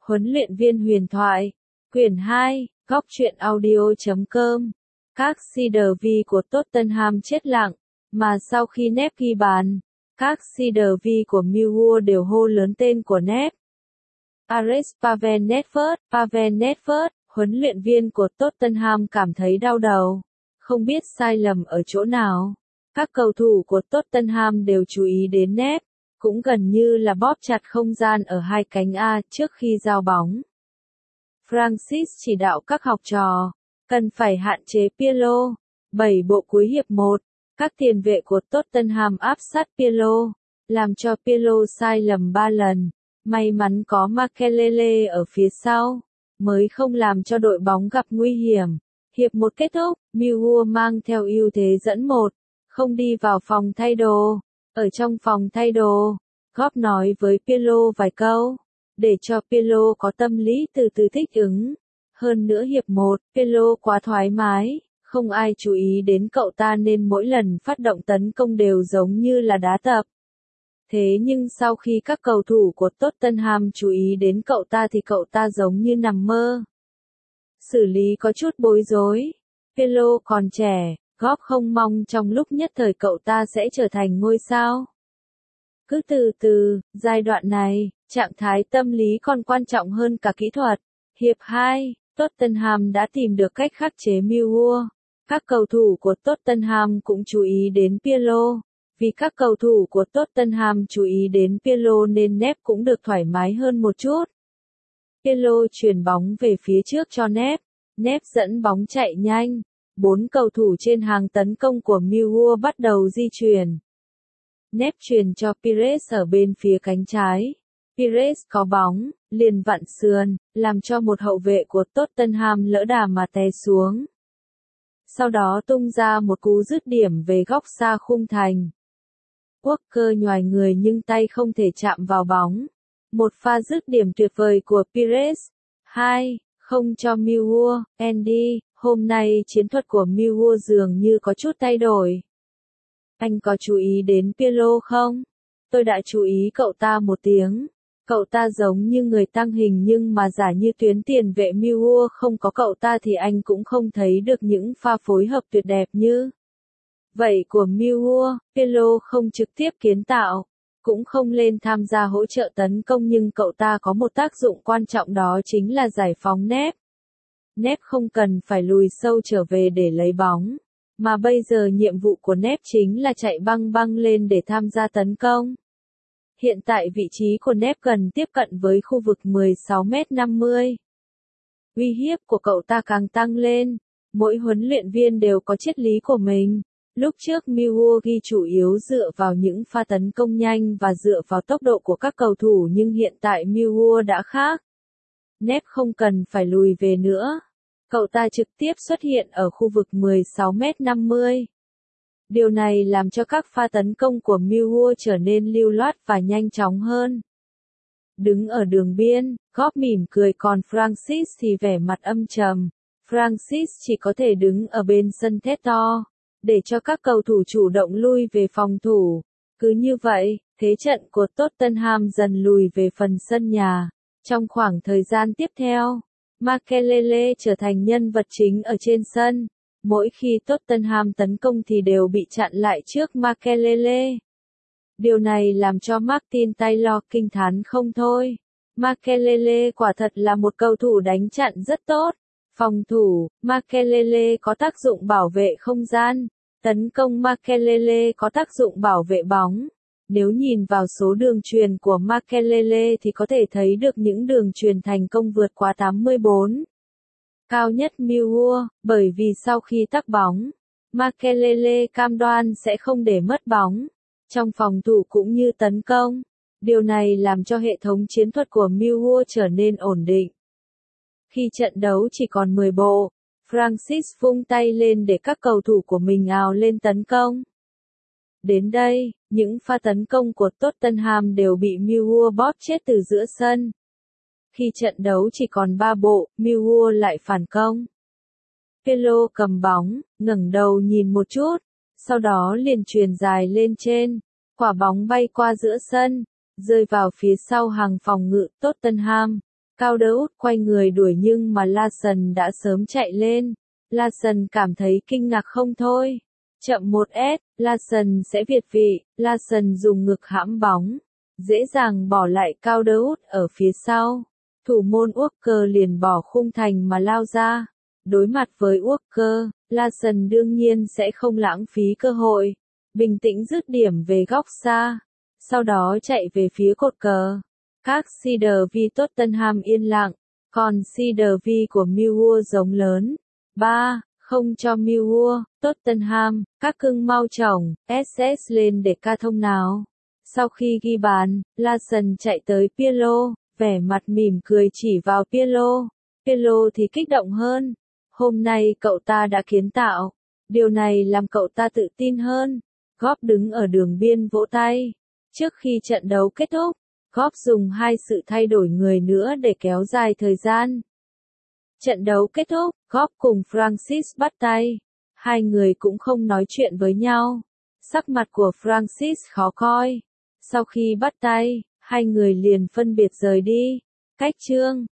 Huấn luyện viên huyền thoại. Quyển 2, Góc truyện audio.com. Các CDV của Tottenham chết lặng, mà sau khi Nep ghi bàn, các CDV của Millwall đều hô lớn tên của Nep. Alex Pavel Nedved, huấn luyện viên của Tottenham cảm thấy đau đầu, không biết sai lầm ở chỗ nào. Các cầu thủ của Tottenham đều chú ý đến Nep, cũng gần như là bóp chặt không gian ở hai cánh A trước khi giao bóng. Francis chỉ đạo các học trò, cần phải hạn chế Pirlo. 7 bộ cuối hiệp 1, các tiền vệ của Tottenham áp sát Pirlo, làm cho Pirlo sai lầm 3 lần. May mắn có Makelele ở phía sau, mới không làm cho đội bóng gặp nguy hiểm. Hiệp 1 kết thúc, Millwall mang theo ưu thế dẫn 1, không đi vào phòng thay đồ. Ở trong phòng thay đồ, Klopp nói với Pirlo vài câu, để cho Pirlo có tâm lý từ từ thích ứng. Hơn nữa hiệp 1, Pirlo quá thoải mái, không ai chú ý đến cậu ta nên mỗi lần phát động tấn công đều giống như là đá tập. Thế nhưng sau khi các cầu thủ của Tottenham chú ý đến cậu ta thì cậu ta giống như nằm mơ. Xử lý có chút bối rối. Pirlo còn trẻ, Klopp không mong trong lúc nhất thời cậu ta sẽ trở thành ngôi sao. Cứ từ từ, giai đoạn này, trạng thái tâm lý còn quan trọng hơn cả kỹ thuật. Hiệp 2, Tottenham đã tìm được cách khắc chế Millwall. Các cầu thủ của Tottenham cũng chú ý đến Pirlo. Vì các cầu thủ của Tottenham chú ý đến Pirlo nên Nep cũng được thoải mái hơn một chút. Pirlo chuyền bóng về phía trước cho Nep. Nep dẫn bóng chạy nhanh. 4 cầu thủ trên hàng tấn công của Millwall bắt đầu di chuyển. Nep chuyền cho Pires ở bên phía cánh trái. Pires có bóng, liền vặn sườn, làm cho một hậu vệ của Tottenham lỡ đà mà té xuống. Sau đó tung ra một cú dứt điểm về góc xa khung thành. Walker nhoài người nhưng tay không thể chạm vào bóng. Một pha dứt điểm tuyệt vời của Pires. 2-0 cho Millwall. Andy, hôm nay chiến thuật của Millwall dường như có chút thay đổi. Anh có chú ý đến Pirlo không? Tôi đã chú ý cậu ta một tiếng. Cậu ta giống như người tăng hình nhưng mà giả như tuyến tiền vệ Millwall không có cậu ta thì anh cũng không thấy được những pha phối hợp tuyệt đẹp như vậy của Millwall. Pirlo không trực tiếp kiến tạo, cũng không lên tham gia hỗ trợ tấn công nhưng cậu ta có một tác dụng quan trọng đó chính là giải phóng Nep. Nep không cần phải lùi sâu trở về để lấy bóng, mà bây giờ nhiệm vụ của Nep chính là chạy băng băng lên để tham gia tấn công. Hiện tại vị trí của Nep gần tiếp cận với khu vực 16m50. Uy hiếp của cậu ta càng tăng lên. Mỗi huấn luyện viên đều có triết lý của mình. Lúc trước Millwall ghi chủ yếu dựa vào những pha tấn công nhanh và dựa vào tốc độ của các cầu thủ nhưng hiện tại Millwall đã khác. Nep không cần phải lùi về nữa. Cậu ta trực tiếp xuất hiện ở khu vực 16m50. Điều này làm cho các pha tấn công của Millwall trở nên lưu loát và nhanh chóng hơn. Đứng ở đường biên, Klopp mỉm cười còn Francis thì vẻ mặt âm trầm. Francis chỉ có thể đứng ở bên sân thét to, để cho các cầu thủ chủ động lui về phòng thủ. Cứ như vậy, thế trận của Tottenham dần lùi về phần sân nhà. Trong khoảng thời gian tiếp theo, Makelele trở thành nhân vật chính ở trên sân. Mỗi khi Tottenham tấn công thì đều bị chặn lại trước Makelele. Điều này làm cho Martin Taylor kinh thán không thôi. Makelele quả thật là một cầu thủ đánh chặn rất tốt. Phòng thủ, Makelele có tác dụng bảo vệ không gian. Tấn công Makelele có tác dụng bảo vệ bóng. Nếu nhìn vào số đường chuyền của Makelele thì có thể thấy được những đường chuyền thành công vượt quá 84. Cao nhất Millwall, bởi vì sau khi tắc bóng, Makelele cam đoan sẽ không để mất bóng. Trong phòng thủ cũng như tấn công, điều này làm cho hệ thống chiến thuật của Millwall trở nên ổn định. Khi trận đấu chỉ còn 10 bộ, Francis vung tay lên để các cầu thủ của mình ào lên tấn công. Đến đây, những pha tấn công của Tottenham đều bị Millwall bóp chết từ giữa sân. Khi trận đấu chỉ còn 3 bộ, Millwall lại phản công. Pirlo cầm bóng, ngẩng đầu nhìn một chút, sau đó liền chuyền dài lên trên. Quả bóng bay qua giữa sân, rơi vào phía sau hàng phòng ngự Tottenham. Calderwood quay người đuổi nhưng mà Larson đã sớm chạy lên. Larson cảm thấy kinh ngạc không thôi. Chậm 1s, Larson sẽ việt vị. Larson dùng ngực hãm bóng, dễ dàng bỏ lại Calderwood ở phía sau. Thủ môn Walker liền bỏ khung thành mà lao ra. Đối mặt với Walker, Larson đương nhiên sẽ không lãng phí cơ hội. Bình tĩnh dứt điểm về góc xa. Sau đó chạy về phía cột cờ. Các CDV Tottenham yên lặng, còn CDV của Millwall giống lớn. 3-0 cho Millwall. Tottenham, các cưng mau chóng, SS lên để ca thông nào. Sau khi ghi bàn, Larson chạy tới Pirlo, vẻ mặt mỉm cười chỉ vào Pirlo. Pirlo thì kích động hơn. Hôm nay cậu ta đã kiến tạo. Điều này làm cậu ta tự tin hơn. Góp đứng ở đường biên vỗ tay. Trước khi trận đấu kết thúc, Góp dùng 2 sự thay đổi người nữa để kéo dài thời gian. Trận đấu kết thúc, Góp cùng Francis bắt tay. Hai người cũng không nói chuyện với nhau. Sắc mặt của Francis khó coi. Sau khi bắt tay, hai người liền phân biệt rời đi. Cách chương